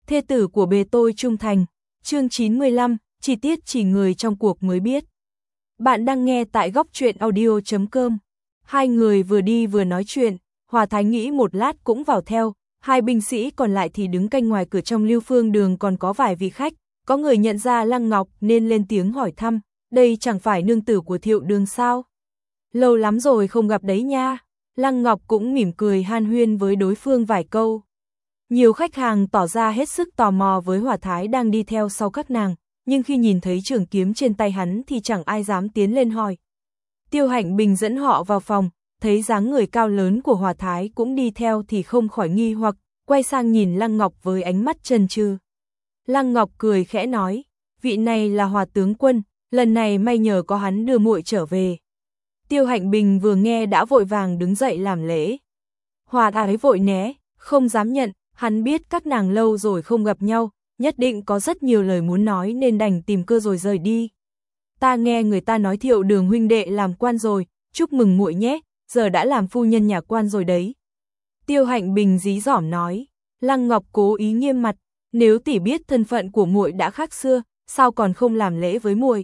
thê tử của bề tôi trung thành. Chương 95, chi tiết chỉ người trong cuộc mới biết. Bạn đang nghe tại góc truyện audio.com. Hai người vừa đi vừa nói chuyện, Hòa Thái nghĩ một lát cũng vào theo, hai binh sĩ còn lại thì đứng canh ngoài cửa. Trong Lưu Phương Đường còn có vài vị khách, có người nhận ra Lăng Ngọc nên lên tiếng hỏi thăm, đây chẳng phải nương tử của Thiệu Đường sao? Lâu lắm rồi không gặp đấy nha. Lăng Ngọc cũng mỉm cười han huyên với đối phương vài câu. Nhiều khách hàng tỏ ra hết sức tò mò với Hòa Thái đang đi theo sau các nàng, nhưng khi nhìn thấy trường kiếm trên tay hắn thì chẳng ai dám tiến lên hỏi. Tiêu Hạnh Bình dẫn họ vào phòng, thấy dáng người cao lớn của Hòa Thái cũng đi theo thì không khỏi nghi hoặc, quay sang nhìn Lăng Ngọc với ánh mắt chần chừ. Lăng Ngọc cười khẽ nói, vị này là Hòa tướng quân, lần này may nhờ có hắn đưa muội trở về. Tiêu Hạnh Bình vừa nghe đã vội vàng đứng dậy làm lễ. Hòa Thái vội né, không dám nhận, hắn biết các nàng lâu rồi không gặp nhau, nhất định có rất nhiều lời muốn nói nên đành tìm cơ rồi rời đi. Ta nghe người ta nói Thiệu Đường huynh đệ làm quan rồi, chúc mừng muội nhé, giờ đã làm phu nhân nhà quan rồi đấy. Tiêu Hạnh Bình dí dỏm nói. Lăng Ngọc cố ý nghiêm mặt, nếu tỷ biết thân phận của muội đã khác xưa, sao còn không làm lễ với muội?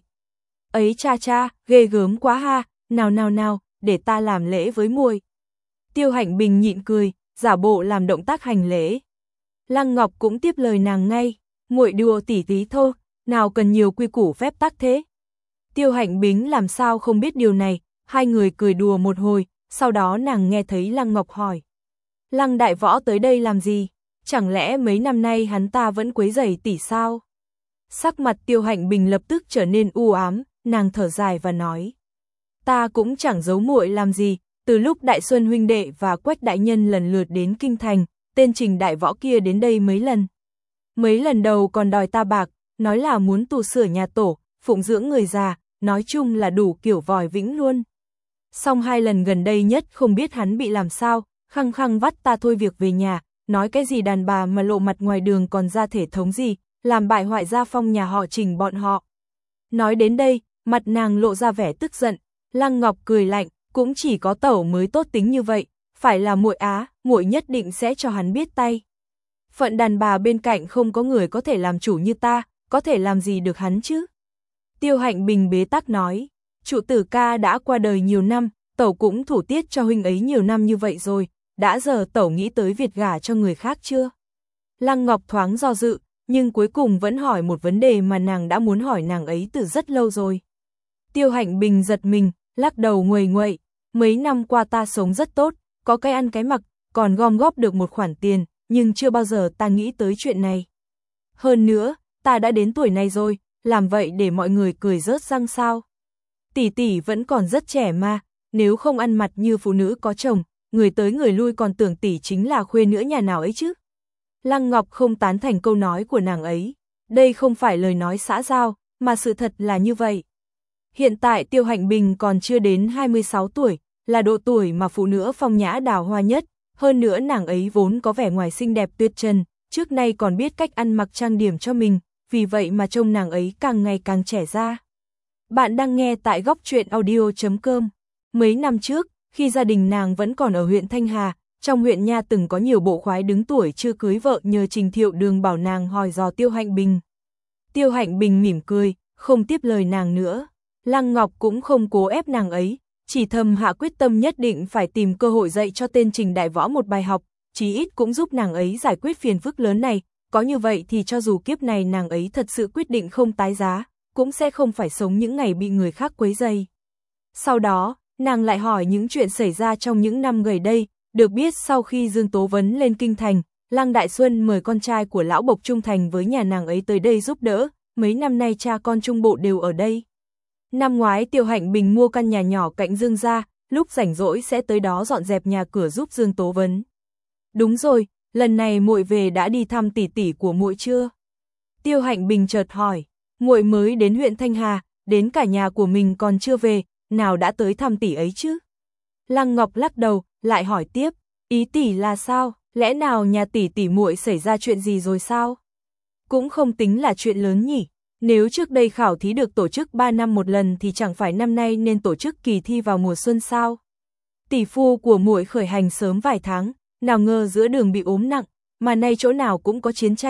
Ấy cha cha, ghê gớm quá ha, nào, để ta làm lễ với muội. Tiêu Hạnh Bình nhịn cười, giả bộ làm động tác hành lễ. Lăng Ngọc cũng tiếp lời nàng ngay, muội đùa tỉ tí thôi, nào cần nhiều quy củ phép tắc thế. Tiêu Hạnh Bình làm sao không biết điều này, hai người cười đùa một hồi, sau đó nàng nghe thấy Lăng Ngọc hỏi. Lăng đại võ tới đây làm gì? Chẳng lẽ mấy năm nay hắn ta vẫn quấy rầy tỷ sao? Sắc mặt Tiêu Hạnh Bình lập tức trở nên u ám, nàng thở dài và nói. Ta cũng chẳng giấu muội làm gì, từ lúc Đại Xuân huynh đệ và Quách đại nhân lần lượt đến kinh thành, tên Trình đại võ kia đến đây mấy lần. Mấy lần đầu còn đòi ta bạc, nói là muốn tu sửa nhà tổ, phụng dưỡng người già, nói chung là đủ kiểu vòi vĩnh luôn. Xong hai lần gần đây nhất không biết hắn bị làm sao, khăng khăng vắt ta thôi việc về nhà, nói cái gì đàn bà mà lộ mặt ngoài đường còn ra thể thống gì, làm bại hoại gia phong nhà họ Trình bọn họ. Nói đến đây, mặt nàng lộ ra vẻ tức giận, Lăng Ngọc cười lạnh, cũng chỉ có tẩu mới tốt tính như vậy, phải là muội á, muội nhất định sẽ cho hắn biết tay. Phận đàn bà bên cạnh không có người có thể làm chủ như ta, có thể làm gì được hắn chứ? Tiêu Hạnh Bình bế tắc nói, trụ tử ca đã qua đời nhiều năm, tẩu cũng thủ tiết cho huynh ấy nhiều năm như vậy rồi, đã giờ tẩu nghĩ tới việc gả cho người khác chưa? Lăng Ngọc thoáng do dự, nhưng cuối cùng vẫn hỏi một vấn đề mà nàng đã muốn hỏi nàng ấy từ rất lâu rồi. Tiêu Hạnh Bình giật mình, lắc đầu nguầy nguậy, mấy năm qua ta sống rất tốt, có cái ăn cái mặc, còn gom góp được một khoản tiền, nhưng chưa bao giờ ta nghĩ tới chuyện này. Hơn nữa, ta đã đến tuổi này rồi, làm vậy để mọi người cười rớt răng sao? Tỷ tỷ vẫn còn rất trẻ mà, nếu không ăn mặt như phụ nữ có chồng, người tới người lui còn tưởng tỷ chính là khuê nữa nhà nào ấy chứ. Lăng Ngọc không tán thành câu nói của nàng ấy, đây không phải lời nói xã giao, mà sự thật là như vậy. Hiện tại Tiêu Hạnh Bình còn chưa đến 26 tuổi, là độ tuổi mà phụ nữ phong nhã đào hoa nhất, hơn nữa nàng ấy vốn có vẻ ngoài xinh đẹp tuyệt trần, trước nay còn biết cách ăn mặc trang điểm cho mình, vì vậy mà trông nàng ấy càng ngày càng trẻ ra. Bạn đang nghe tại góc truyện audio.com. Mấy năm trước, khi gia đình nàng vẫn còn ở huyện Thanh Hà, trong huyện nha từng có nhiều bộ khoái đứng tuổi chưa cưới vợ nhờ Trình Thiệu Đường bảo nàng hỏi dò Tiêu Hạnh Bình. Tiêu Hạnh Bình mỉm cười, không tiếp lời nàng nữa. Lăng Ngọc cũng không cố ép nàng ấy, chỉ thầm hạ quyết tâm nhất định phải tìm cơ hội dạy cho tên Trình đại võ một bài học, chí ít cũng giúp nàng ấy giải quyết phiền phức lớn này, có như vậy thì cho dù kiếp này nàng ấy thật sự quyết định không tái giá, cũng sẽ không phải sống những ngày bị người khác quấy rầy. Sau đó, nàng lại hỏi những chuyện xảy ra trong những năm gần đây, được biết sau khi Dương Tố Vấn lên kinh thành, Lăng Đại Xuân mời con trai của lão bộc trung thành với nhà nàng ấy tới đây giúp đỡ, mấy năm nay cha con trung bộ đều ở đây. Năm ngoái Tiêu Hạnh Bình mua căn nhà nhỏ cạnh Dương gia, lúc rảnh rỗi sẽ tới đó dọn dẹp nhà cửa giúp Dương Tố Vấn. Đúng rồi, lần này muội về đã đi thăm tỷ tỷ của muội chưa? Tiêu Hạnh Bình chợt hỏi, muội mới đến huyện Thanh Hà, đến cả nhà của mình còn chưa về, nào đã tới thăm tỷ ấy chứ? Lăng Ngọc lắc đầu, lại hỏi tiếp, ý tỷ là sao, lẽ nào nhà tỷ muội xảy ra chuyện gì rồi sao? Cũng không tính là chuyện lớn nhỉ, nếu trước đây khảo thí được tổ chức 3 năm một lần thì chẳng phải năm nay nên tổ chức kỳ thi vào mùa xuân sao? Tỷ phu của muội khởi hành sớm vài tháng, nào ngờ giữa đường bị ốm nặng, mà nay chỗ nào cũng có chiến tranh,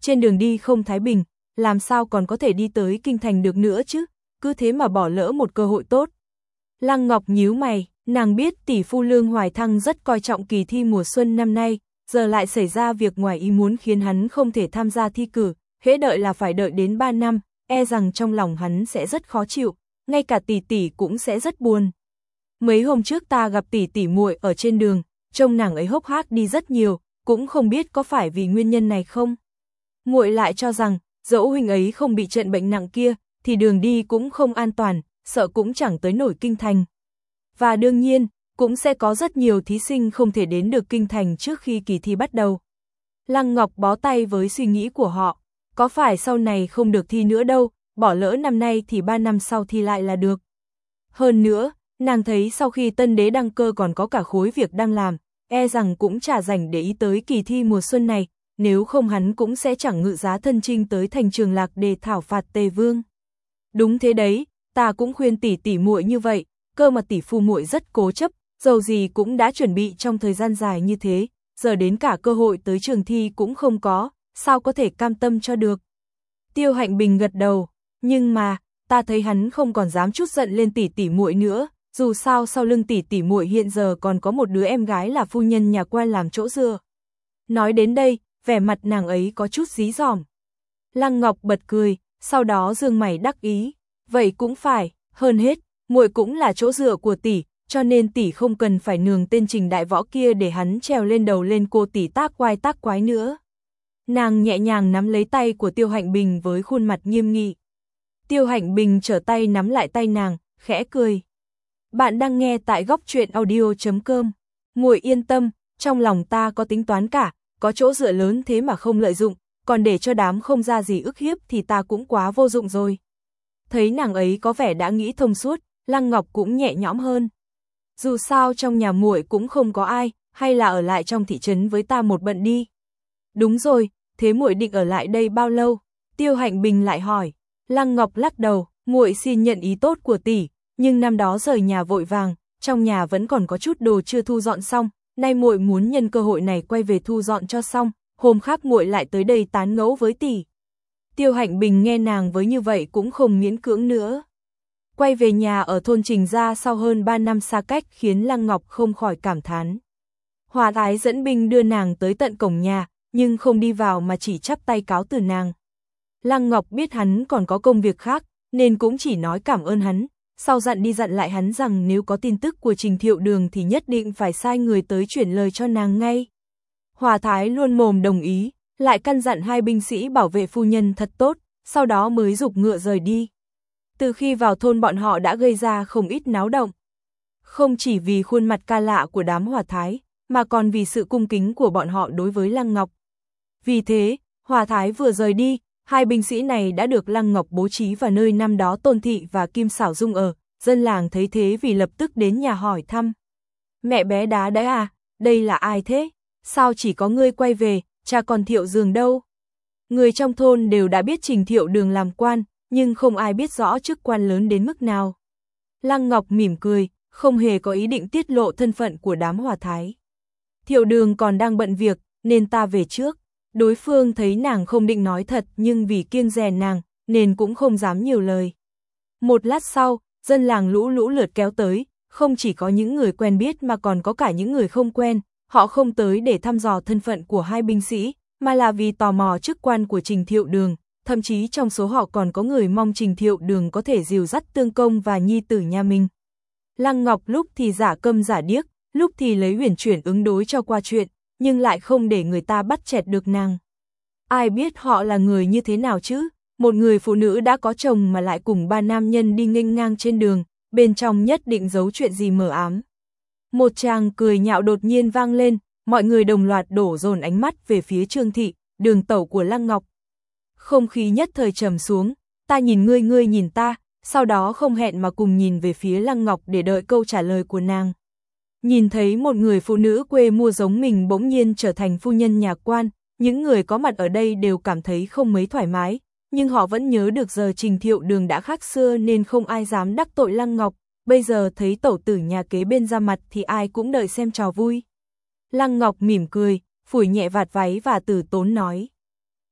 trên đường đi không thái bình, làm sao còn có thể đi tới kinh thành được nữa chứ, cứ thế mà bỏ lỡ một cơ hội tốt. Lăng Ngọc nhíu mày, nàng biết tỷ phu Lương Hoài Thăng rất coi trọng kỳ thi mùa xuân năm nay, giờ lại xảy ra việc ngoài ý muốn khiến hắn không thể tham gia thi cử, hễ đợi là phải đợi đến 3 năm, e rằng trong lòng hắn sẽ rất khó chịu, ngay cả tỷ tỷ cũng sẽ rất buồn. Mấy hôm trước ta gặp tỷ tỷ muội ở trên đường, trông nàng ấy hốc hác đi rất nhiều, cũng không biết có phải vì nguyên nhân này không. Muội lại cho rằng, dẫu huynh ấy không bị trận bệnh nặng kia, thì đường đi cũng không an toàn, sợ cũng chẳng tới nổi kinh thành. Và đương nhiên, cũng sẽ có rất nhiều thí sinh không thể đến được kinh thành trước khi kỳ thi bắt đầu. Lăng Ngọc bó tay với suy nghĩ của họ, có phải sau này không được thi nữa đâu, bỏ lỡ năm nay thì 3 năm sau thi lại là được. Hơn nữa, nàng thấy sau khi tân đế đăng cơ còn có cả khối việc đang làm, e rằng cũng chả rảnh để ý tới kỳ thi mùa xuân này, nếu không hắn cũng sẽ chẳng ngự giá thân chinh tới thành Trường Lạc để thảo phạt Tề Vương. Đúng thế đấy, ta cũng khuyên tỷ tỷ muội như vậy, cơ mà tỷ phu muội rất cố chấp, dầu gì cũng đã chuẩn bị trong thời gian dài như thế, giờ đến cả cơ hội tới trường thi cũng không có, sao có thể cam tâm cho được. Tiêu Hạnh Bình gật đầu, nhưng mà, ta thấy hắn không còn dám chút giận lên tỷ tỷ muội nữa, dù sao sau lưng tỷ tỷ muội hiện giờ còn có một đứa em gái là phu nhân nhà quan làm chỗ dựa. Nói đến đây, vẻ mặt nàng ấy có chút dí dỏm. Lăng Ngọc bật cười, sau đó dương mày đắc ý, vậy cũng phải, hơn hết, muội cũng là chỗ dựa của tỷ, cho nên tỷ không cần phải nương tên Trình Đại Võ kia để hắn trèo lên đầu lên cô tỷ tác quái tác quái nữa. Nàng nhẹ nhàng nắm lấy tay của Tiêu Hạnh Bình với khuôn mặt nghiêm nghị. Tiêu Hạnh Bình trở tay nắm lại tay nàng, khẽ cười. Bạn đang nghe tại góc truyện audio.com. Muội yên tâm, trong lòng ta có tính toán cả, có chỗ dựa lớn thế mà không lợi dụng, còn để cho đám không ra gì ức hiếp thì ta cũng quá vô dụng rồi. Thấy nàng ấy có vẻ đã nghĩ thông suốt, Lăng Ngọc cũng nhẹ nhõm hơn. Dù sao trong nhà muội cũng không có ai, hay là ở lại trong thị trấn với ta một bận đi. Đúng rồi, thế muội định ở lại đây bao lâu? Tiêu Hạnh Bình lại hỏi. Lăng Ngọc lắc đầu, muội xin nhận ý tốt của tỷ, nhưng năm đó rời nhà vội vàng, trong nhà vẫn còn có chút đồ chưa thu dọn xong, nay muội muốn nhân cơ hội này quay về thu dọn cho xong, hôm khác muội lại tới đây tán ngẫu với tỷ. Tiêu Hạnh Bình nghe nàng với như vậy cũng không miễn cưỡng nữa. Quay về nhà ở thôn Trình Gia sau hơn 3 năm xa cách khiến Lăng Ngọc không khỏi cảm thán. Hòa Thái dẫn binh đưa nàng tới tận cổng nhà, nhưng không đi vào mà chỉ chắp tay cáo từ nàng. Lăng Ngọc biết hắn còn có công việc khác, nên cũng chỉ nói cảm ơn hắn, sau dặn đi dặn lại hắn rằng nếu có tin tức của Trình Thiệu Đường thì nhất định phải sai người tới chuyển lời cho nàng ngay. Hòa Thái luôn mồm đồng ý, lại căn dặn hai binh sĩ bảo vệ phu nhân thật tốt, sau đó mới giục ngựa rời đi. Từ khi vào thôn bọn họ đã gây ra không ít náo động. Không chỉ vì khuôn mặt ca lạ của đám Hòa Thái, mà còn vì sự cung kính của bọn họ đối với Lăng Ngọc. Vì thế, Hòa Thái vừa rời đi, hai binh sĩ này đã được Lăng Ngọc bố trí vào nơi năm đó Tôn Thị và Kim Xảo Dung ở, dân làng thấy thế vì lập tức đến nhà hỏi thăm. Mẹ bé đá đấy à, đây là ai thế? Sao chỉ có ngươi quay về, cha còn Thiệu Dường đâu? Người trong thôn đều đã biết Trình Thiệu Đường làm quan, nhưng không ai biết rõ chức quan lớn đến mức nào. Lăng Ngọc mỉm cười, không hề có ý định tiết lộ thân phận của đám Hòa Thái. Thiệu Đường còn đang bận việc, nên ta về trước. Đối phương thấy nàng không định nói thật nhưng vì kiêng dè nàng, nên cũng không dám nhiều lời. Một lát sau, dân làng lũ lượt kéo tới, không chỉ có những người quen biết mà còn có cả những người không quen, họ không tới để thăm dò thân phận của hai binh sĩ, mà là vì tò mò chức quan của Trình Thiệu Đường, thậm chí trong số họ còn có người mong Trình Thiệu Đường có thể dìu dắt Tương Công và nhi tử nhà mình. Lăng Ngọc lúc thì giả câm giả điếc, lúc thì lấy uyển chuyển ứng đối cho qua chuyện, nhưng lại không để người ta bắt chẹt được nàng. Ai biết họ là người như thế nào chứ, một người phụ nữ đã có chồng mà lại cùng ba nam nhân đi nghênh ngang trên đường, bên trong nhất định giấu chuyện gì mờ ám. Một tràng cười nhạo đột nhiên vang lên, mọi người đồng loạt đổ dồn ánh mắt về phía Trương Thị, đường tẩu của Lăng Ngọc. Không khí nhất thời trầm xuống, ta nhìn ngươi, ngươi nhìn ta, sau đó không hẹn mà cùng nhìn về phía Lăng Ngọc để đợi câu trả lời của nàng. Nhìn thấy một người phụ nữ quê mùa giống mình bỗng nhiên trở thành phu nhân nhà quan, những người có mặt ở đây đều cảm thấy không mấy thoải mái, nhưng họ vẫn nhớ được giờ Trình Thiệu Đường đã khác xưa nên không ai dám đắc tội Lăng Ngọc, bây giờ thấy tẩu tử nhà kế bên ra mặt thì ai cũng đợi xem trò vui. Lăng Ngọc mỉm cười, phủi nhẹ vạt váy và từ tốn nói.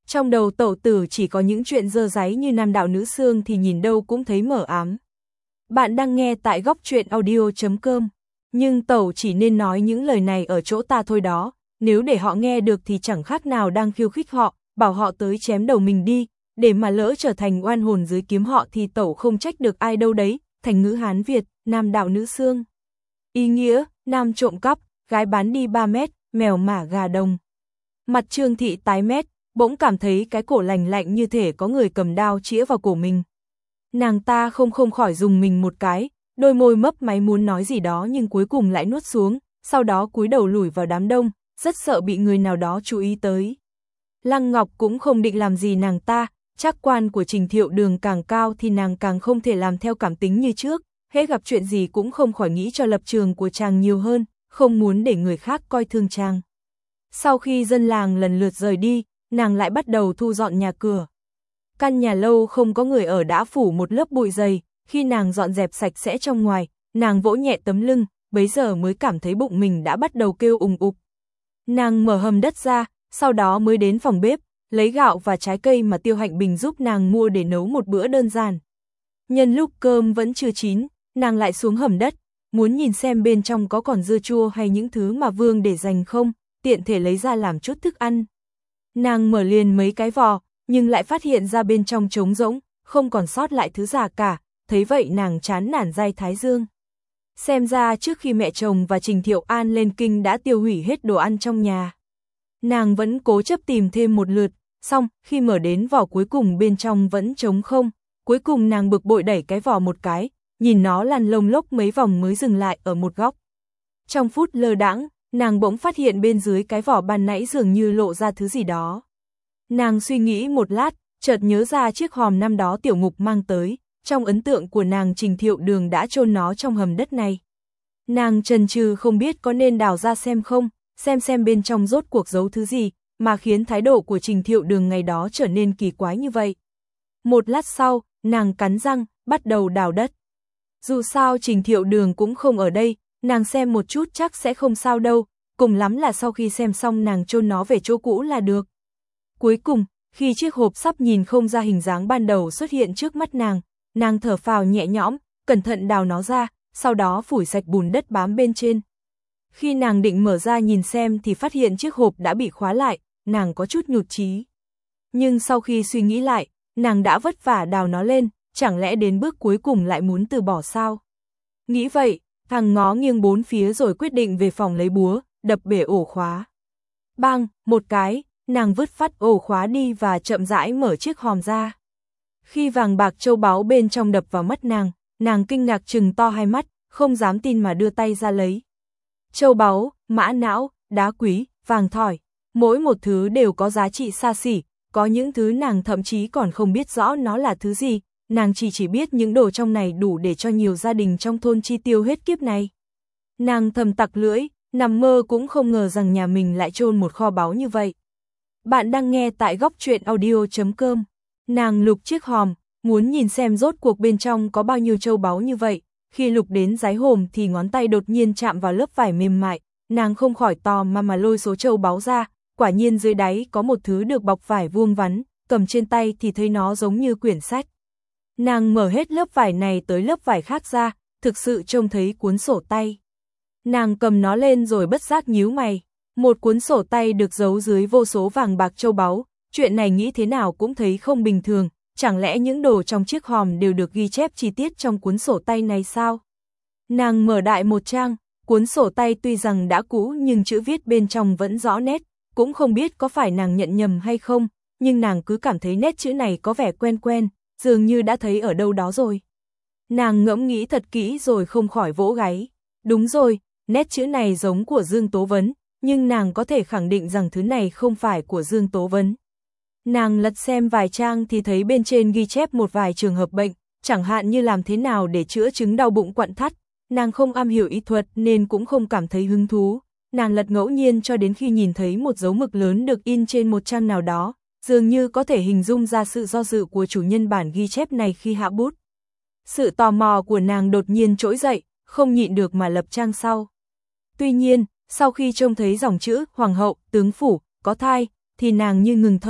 Trong đầu Tẩu Tử chỉ có những chuyện dơ dáy như nam đạo nữ xương thì nhìn đâu cũng thấy mờ ám. Bạn đang nghe tại góc truyện audio.com. Nhưng Tẩu chỉ nên nói những lời này ở chỗ ta thôi đó, nếu để họ nghe được thì chẳng khác nào đang khiêu khích họ, bảo họ tới chém đầu mình đi, để mà lỡ trở thành oan hồn dưới kiếm họ thì Tẩu không trách được ai đâu đấy. Thành ngữ Hán Việt, nam đạo nữ xương. Ý nghĩa, nam trộm cắp, gái bán đi 3 mét, mèo mả gà đồng. Mặt Trương Thị tái mét, bỗng cảm thấy cái cổ lạnh lạnh như thể có người cầm đao chĩa vào cổ mình. Nàng ta không khỏi dùng mình một cái, đôi môi mấp máy muốn nói gì đó nhưng cuối cùng lại nuốt xuống, sau đó cúi đầu lủi vào đám đông, rất sợ bị người nào đó chú ý tới. Lăng Ngọc cũng không định làm gì nàng ta, trác quan của Trình Thiệu Đường càng cao thì nàng càng không thể làm theo cảm tính như trước, hễ gặp chuyện gì cũng không khỏi nghĩ cho lập trường của chàng nhiều hơn, không muốn để người khác coi thường chàng. Sau khi dân làng lần lượt rời đi, nàng lại bắt đầu thu dọn nhà cửa. Căn nhà lâu không có người ở đã phủ một lớp bụi dày, khi nàng dọn dẹp sạch sẽ trong ngoài, nàng vỗ nhẹ tấm lưng, bấy giờ mới cảm thấy bụng mình đã bắt đầu kêu ùng ục. Nàng mở hầm đất ra, sau đó mới đến phòng bếp, lấy gạo và trái cây mà Tiêu Hạnh Bình giúp nàng mua để nấu một bữa đơn giản. Nhân lúc cơm vẫn chưa chín, nàng lại xuống hầm đất, muốn nhìn xem bên trong có còn dưa chua hay những thứ mà Vương để dành không, tiện thể lấy ra làm chút thức ăn. Nàng mở liền mấy cái vò, nhưng lại phát hiện ra bên trong trống rỗng, không còn sót lại thứ gì cả, thấy vậy nàng chán nản day thái dương. Xem ra trước khi mẹ chồng và Trình Thiệu An lên kinh đã tiêu hủy hết đồ ăn trong nhà. Nàng vẫn cố chấp tìm thêm một lượt, xong khi mở đến vỏ cuối cùng bên trong vẫn trống không, cuối cùng nàng bực bội đẩy cái vỏ một cái, nhìn nó lăn lông lốc mấy vòng mới dừng lại ở một góc. Trong phút lơ đãng, nàng bỗng phát hiện bên dưới cái vỏ ban nãy dường như lộ ra thứ gì đó. Nàng suy nghĩ một lát, chợt nhớ ra chiếc hòm năm đó Tiểu Ngục mang tới, trong ấn tượng của nàng Trình Thiệu Đường đã chôn nó trong hầm đất này. Nàng chần chừ không biết có nên đào ra xem không, xem bên trong rốt cuộc giấu thứ gì, mà khiến thái độ của Trình Thiệu Đường ngày đó trở nên kỳ quái như vậy. Một lát sau, nàng cắn răng, bắt đầu đào đất. Dù sao Trình Thiệu Đường cũng không ở đây, nàng xem một chút chắc sẽ không sao đâu, cùng lắm là sau khi xem xong nàng chôn nó về chỗ cũ là được. Cuối cùng, khi chiếc hộp sắp nhìn không ra hình dáng ban đầu xuất hiện trước mắt nàng thở phào nhẹ nhõm, cẩn thận đào nó ra, sau đó phủi sạch bùn đất bám bên trên. Khi nàng định mở ra nhìn xem thì phát hiện chiếc hộp đã bị khóa lại, nàng có chút nhụt chí. Nhưng sau khi suy nghĩ lại, nàng đã vất vả đào nó lên, chẳng lẽ đến bước cuối cùng lại muốn từ bỏ sao? Nghĩ vậy, thằng ngó nghiêng bốn phía rồi quyết định về phòng lấy búa, đập bể ổ khóa. Bang, một cái, nàng vứt phát ổ khóa đi và chậm rãi mở chiếc hòm ra. Khi vàng bạc châu báu bên trong đập vào mắt nàng kinh ngạc trừng to hai mắt, không dám tin mà đưa tay ra lấy. Châu báu, mã não, đá quý, vàng thỏi, mỗi một thứ đều có giá trị xa xỉ, có những thứ nàng thậm chí còn không biết rõ nó là thứ gì, nàng chỉ biết những đồ trong này đủ để cho nhiều gia đình trong thôn chi tiêu hết kiếp này. Nàng thầm tặc lưỡi, nằm mơ cũng không ngờ rằng nhà mình lại chôn một kho báu như vậy. Bạn đang nghe tại góc truyện audio.com. Nàng lục chiếc hòm, muốn nhìn xem rốt cuộc bên trong có bao nhiêu châu báu như vậy. Khi lục đến đáy hòm thì ngón tay đột nhiên chạm vào lớp vải mềm mại, nàng không khỏi tò mà lôi số châu báu ra, quả nhiên dưới đáy có một thứ được bọc vải vuông vắn, cầm trên tay thì thấy nó giống như quyển sách. Nàng mở hết lớp vải này tới lớp vải khác ra, thực sự trông thấy cuốn sổ tay. Nàng cầm nó lên rồi bất giác nhíu mày, một cuốn sổ tay được giấu dưới vô số vàng bạc châu báu, chuyện này nghĩ thế nào cũng thấy không bình thường, chẳng lẽ những đồ trong chiếc hòm đều được ghi chép chi tiết trong cuốn sổ tay này sao? Nàng mở đại một trang, cuốn sổ tay tuy rằng đã cũ nhưng chữ viết bên trong vẫn rõ nét, cũng không biết có phải nàng nhận nhầm hay không, nhưng nàng cứ cảm thấy nét chữ này có vẻ quen quen, dường như đã thấy ở đâu đó rồi. Nàng ngẫm nghĩ thật kỹ rồi không khỏi vỗ gáy. Đúng rồi, nét chữ này giống của Dương Tố Vấn, nhưng nàng có thể khẳng định rằng thứ này không phải của Dương Tố Vấn. Nàng lật xem vài trang thì thấy bên trên ghi chép một vài trường hợp bệnh, chẳng hạn như làm thế nào để chữa chứng đau bụng quặn thắt. Nàng không am hiểu y thuật nên cũng không cảm thấy hứng thú. Nàng lật ngẫu nhiên cho đến khi nhìn thấy một dấu mực lớn được in trên một trang nào đó, dường như có thể hình dung ra sự do dự của chủ nhân bản ghi chép này khi hạ bút. Sự tò mò của nàng đột nhiên trỗi dậy, không nhịn được mà lật trang sau. Tuy nhiên, sau khi trông thấy dòng chữ Hoàng hậu, tướng phủ, có thai, thì nàng như ngừng thở,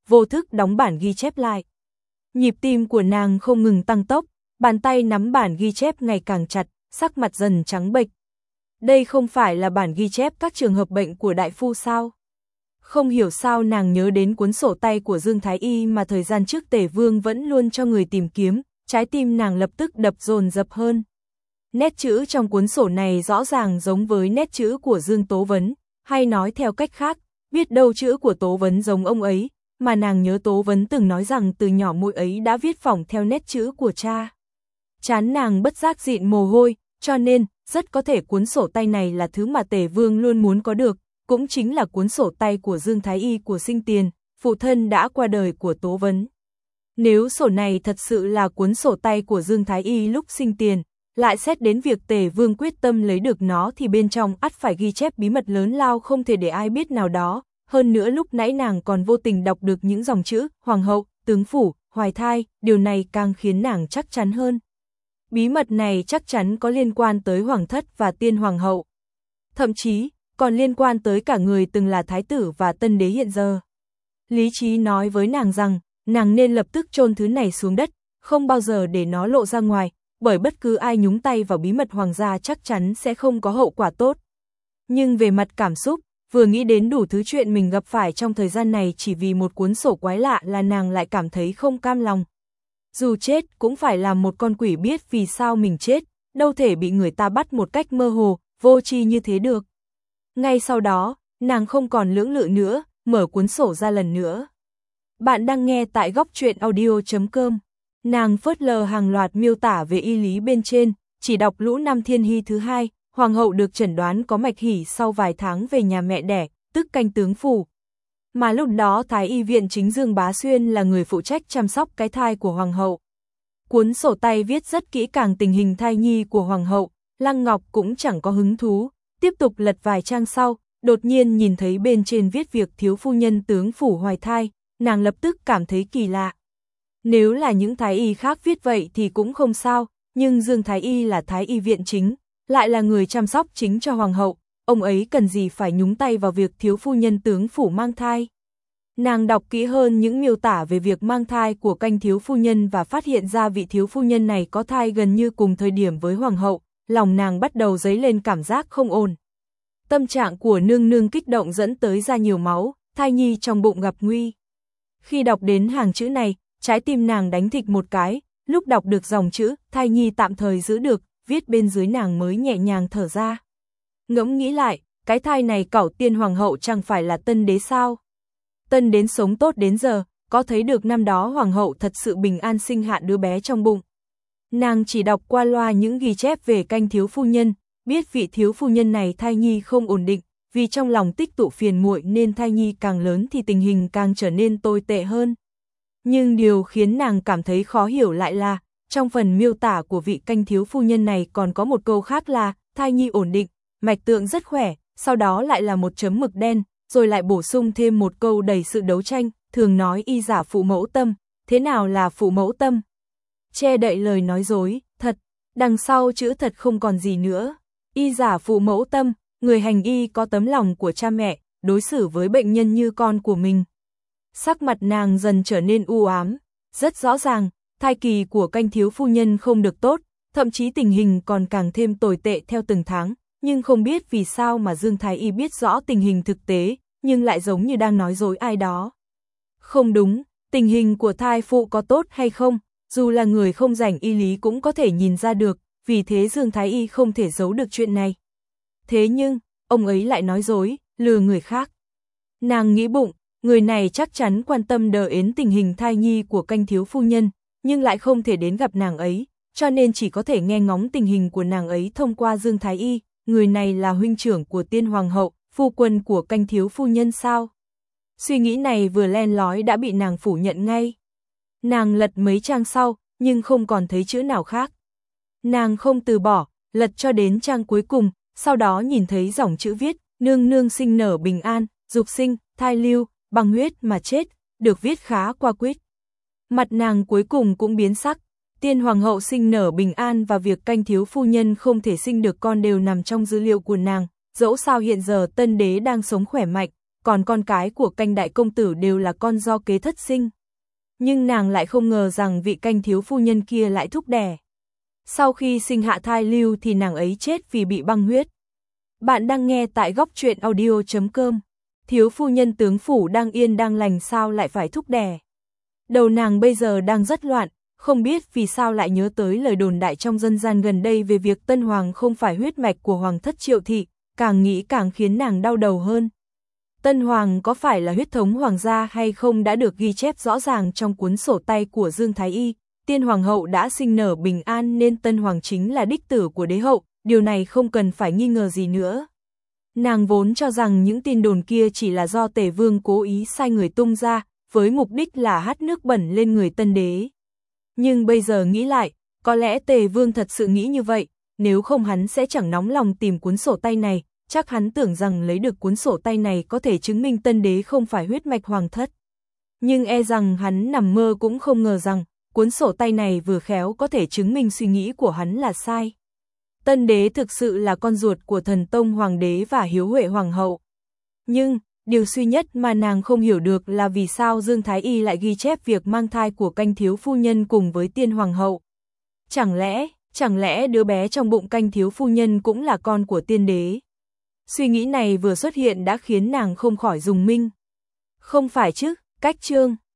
vô thức đóng bản ghi chép lại. Nhịp tim của nàng không ngừng tăng tốc, bàn tay nắm bản ghi chép ngày càng chặt, sắc mặt dần trắng bệch. Đây không phải là bản ghi chép các trường hợp bệnh của đại phu sao? Không hiểu sao nàng nhớ đến cuốn sổ tay của Dương Thái Y mà thời gian trước Tề Vương vẫn luôn cho người tìm kiếm, trái tim nàng lập tức đập dồn dập hơn. Nét chữ trong cuốn sổ này rõ ràng giống với nét chữ của Dương Tố Vấn, hay nói theo cách khác, biết đâu chữ của Tố Vấn giống ông ấy, mà nàng nhớ Tố Vấn từng nói rằng từ nhỏ muội ấy đã viết phỏng theo nét chữ của cha. Trán nàng bất giác dịn mồ hôi, cho nên, rất có thể cuốn sổ tay này là thứ mà Tề Vương luôn muốn có được, cũng chính là cuốn sổ tay của Dương Thái Y của Sinh Tiền, phụ thân đã qua đời của Tố Vấn. Nếu sổ này thật sự là cuốn sổ tay của Dương Thái Y lúc sinh tiền, lại xét đến việc Tề Vương quyết tâm lấy được nó thì bên trong ắt phải ghi chép bí mật lớn lao không thể để ai biết nào đó. Hơn nữa lúc nãy nàng còn vô tình đọc được những dòng chữ Hoàng hậu, tướng phủ, hoài thai, điều này càng khiến nàng chắc chắn hơn. Bí mật này chắc chắn có liên quan tới Hoàng thất và Tiên Hoàng hậu. Thậm chí, còn liên quan tới cả người từng là thái tử và tân đế hiện giờ. Lý trí nói với nàng rằng, nàng nên lập tức chôn thứ này xuống đất, không bao giờ để nó lộ ra ngoài, bởi bất cứ ai nhúng tay vào bí mật hoàng gia chắc chắn sẽ không có hậu quả tốt. Nhưng về mặt cảm xúc, vừa nghĩ đến đủ thứ chuyện mình gặp phải trong thời gian này chỉ vì một cuốn sổ quái lạ là nàng lại cảm thấy không cam lòng. Dù chết cũng phải là một con quỷ biết vì sao mình chết, đâu thể bị người ta bắt một cách mơ hồ, vô tri như thế được. Ngay sau đó, nàng không còn lưỡng lự nữa, mở cuốn sổ ra lần nữa. Bạn đang nghe tại Góc Truyện Audio.com. Nàng phớt lờ hàng loạt miêu tả về y lý bên trên, chỉ đọc Lũ Năm Thiên Hy thứ hai, hoàng hậu được chẩn đoán có mạch hỉ sau vài tháng về nhà mẹ đẻ, tức canh tướng phủ. Mà lúc đó Thái y viện chính Dương Bá Xuyên là người phụ trách chăm sóc cái thai của hoàng hậu. Cuốn sổ tay viết rất kỹ càng tình hình thai nhi của hoàng hậu, Lăng Ngọc cũng chẳng có hứng thú, tiếp tục lật vài trang sau, đột nhiên nhìn thấy bên trên viết việc thiếu phu nhân tướng phủ hoài thai, nàng lập tức cảm thấy kỳ lạ. Nếu là những thái y khác viết vậy thì cũng không sao, nhưng Dương Thái Y là thái y viện chính, lại là người chăm sóc chính cho hoàng hậu, ông ấy cần gì phải nhúng tay vào việc thiếu phu nhân tướng phủ mang thai. Nàng đọc kỹ hơn những miêu tả về việc mang thai của canh thiếu phu nhân và phát hiện ra vị thiếu phu nhân này có thai gần như cùng thời điểm với hoàng hậu, lòng nàng bắt đầu dấy lên cảm giác không ổn. Tâm trạng của nương nương kích động dẫn tới ra nhiều máu, thai nhi trong bụng gặp nguy. Khi đọc đến hàng chữ này, trái tim nàng đánh thịch một cái, lúc đọc được dòng chữ thai nhi tạm thời giữ được, viết bên dưới nàng mới nhẹ nhàng thở ra. Ngẫm nghĩ lại, cái thai này cẩu Tiên Hoàng hậu chẳng phải là tân đế sao? Tân đến sống tốt đến giờ, có thấy được năm đó hoàng hậu thật sự bình an sinh hạ đứa bé trong bụng. Nàng chỉ đọc qua loa những ghi chép về canh thiếu phu nhân, biết vị thiếu phu nhân này thai nhi không ổn định, vì trong lòng tích tụ phiền muội nên thai nhi càng lớn thì tình hình càng trở nên tồi tệ hơn. Nhưng điều khiến nàng cảm thấy khó hiểu lại là, trong phần miêu tả của vị canh thiếu phu nhân này còn có một câu khác là, thai nhi ổn định, mạch tượng rất khỏe, sau đó lại là một chấm mực đen, rồi lại bổ sung thêm một câu đầy sự đấu tranh, thường nói y giả phụ mẫu tâm, thế nào là phụ mẫu tâm? Che đậy lời nói dối, thật, đằng sau chữ thật không còn gì nữa, y giả phụ mẫu tâm, người hành y có tấm lòng của cha mẹ, đối xử với bệnh nhân như con của mình. Sắc mặt nàng dần trở nên u ám, rất rõ ràng, thai kỳ của canh thiếu phu nhân không được tốt, thậm chí tình hình còn càng thêm tồi tệ theo từng tháng, nhưng không biết vì sao mà Dương Thái Y biết rõ tình hình thực tế, nhưng lại giống như đang nói dối ai đó. Không đúng, tình hình của thai phụ có tốt hay không, dù là người không rành y lý cũng có thể nhìn ra được, vì thế Dương Thái Y không thể giấu được chuyện này. Thế nhưng, ông ấy lại nói dối, lừa người khác. Nàng nghĩ bụng, người này chắc chắn quan tâm đờ ến tình hình thai nhi của canh thiếu phu nhân, nhưng lại không thể đến gặp nàng ấy, cho nên chỉ có thể nghe ngóng tình hình của nàng ấy thông qua Dương Thái Y, người này là huynh trưởng của Tiên Hoàng hậu, phu quân của canh thiếu phu nhân sao? Suy nghĩ này vừa len lói đã bị nàng phủ nhận ngay. Nàng lật mấy trang sau, nhưng không còn thấy chữ nào khác. Nàng không từ bỏ, lật cho đến trang cuối cùng, sau đó nhìn thấy dòng chữ viết, nương nương sinh nở bình an, dục sinh, thai lưu, bằng huyết mà chết, được viết khá qua quýt. Mặt nàng cuối cùng cũng biến sắc, Tiên Hoàng hậu sinh nở bình an và việc canh thiếu phu nhân không thể sinh được con đều nằm trong dữ liệu của nàng, dẫu sao hiện giờ tân đế đang sống khỏe mạnh, còn con cái của Canh đại công tử đều là con do kế thất sinh. Nhưng nàng lại không ngờ rằng vị Canh thiếu phu nhân kia lại thúc đẻ. Sau khi sinh hạ thai lưu thì nàng ấy chết vì bị băng huyết. Bạn đang nghe tại góc truyện audio.com. Thiếu phu nhân tướng phủ đang yên đang lành sao lại phải thúc đẻ. Đầu nàng bây giờ đang rất loạn, không biết vì sao lại nhớ tới lời đồn đại trong dân gian gần đây về việc Tân Hoàng không phải huyết mạch của Hoàng thất Triệu thị, càng nghĩ càng khiến nàng đau đầu hơn. Tân Hoàng có phải là huyết thống hoàng gia hay không đã được ghi chép rõ ràng trong cuốn sổ tay của Dương Thái Y, Tiên Hoàng hậu đã sinh nở bình an nên Tân Hoàng chính là đích tử của đế hậu, điều này không cần phải nghi ngờ gì nữa. Nàng vốn cho rằng những tin đồn kia chỉ là do Tề Vương cố ý sai người tung ra, với mục đích là hắt nước bẩn lên người tân đế. Nhưng bây giờ nghĩ lại, có lẽ Tề Vương thật sự nghĩ như vậy, nếu không hắn sẽ chẳng nóng lòng tìm cuốn sổ tay này, chắc hắn tưởng rằng lấy được cuốn sổ tay này có thể chứng minh tân đế không phải huyết mạch hoàng thất. Nhưng e rằng hắn nằm mơ cũng không ngờ rằng, cuốn sổ tay này vừa khéo có thể chứng minh suy nghĩ của hắn là sai. Tân đế thực sự là con ruột của Thần Tông Hoàng đế và Hiếu Huệ Hoàng hậu. Nhưng, điều duy nhất mà nàng không hiểu được là vì sao Dương Thái Y lại ghi chép việc mang thai của Canh thiếu phu nhân cùng với Tiên Hoàng hậu. Chẳng lẽ đứa bé trong bụng Canh thiếu phu nhân cũng là con của tiên đế? Suy nghĩ này vừa xuất hiện đã khiến nàng không khỏi rùng mình. Không phải chứ, cách chương